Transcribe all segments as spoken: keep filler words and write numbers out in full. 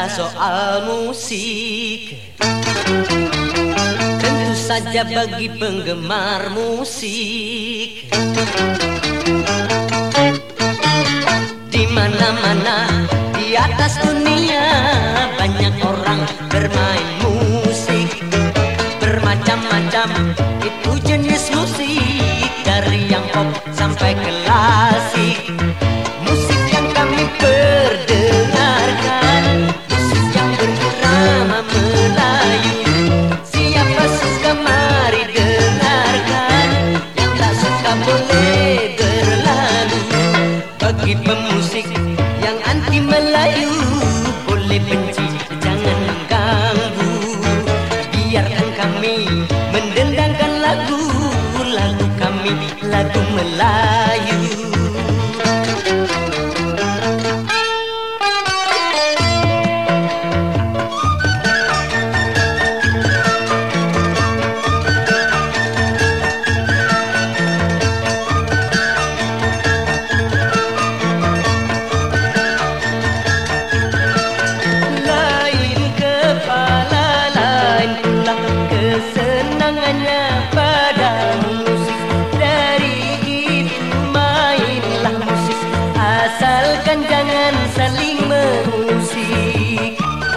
bicara soal musik, tentu saja bagi penggemar musik, di mana-mana di atas dunia banyak orang bermain musik. Bermacam-macam itu jenis musik, dari yang pop sampai klasik. Musik yang kami perdengarkan, musik yang berirama Melayu. Siapa suka mari dengarkan, yang tak suka boleh berlalu. Bagi pemusik yang anti Melayu, boleh benci, jangan mengganggu. Biarkan kami mendendangkan lagu, lagu kami, lagu Melayu. Kesenangannya pada musik, dari itu mainlah musik, asalkan jangan saling mengusik.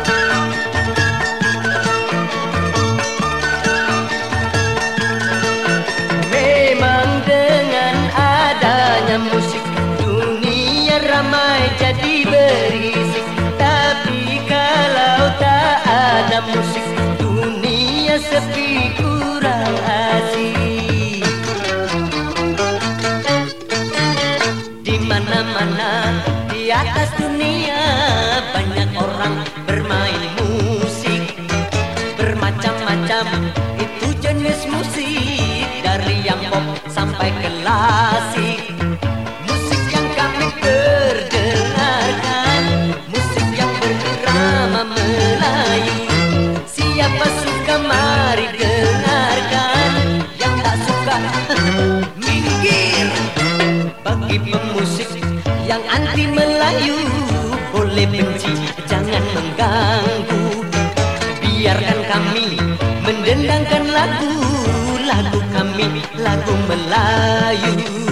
Memang dengan adanya musik, dunia ramai jadi berisik. Tapi kalau tak ada musik, dunia sepi kurang asik. Di mana-mana di atas dunia banyak orang bermain musik. Bermacam-macam itu jenis musik, dari yang pop sampai klasik. Musik yang kami perdengarkan, musik yang berirama Melayu. Siapa suka mari dengarkan, yang tak suka minggir. Bagi pemusik yang anti Melayu, boleh benci, jangan mengganggu. Biarkan kami mendendangkan lagu, lagu kami, lagu Melayu.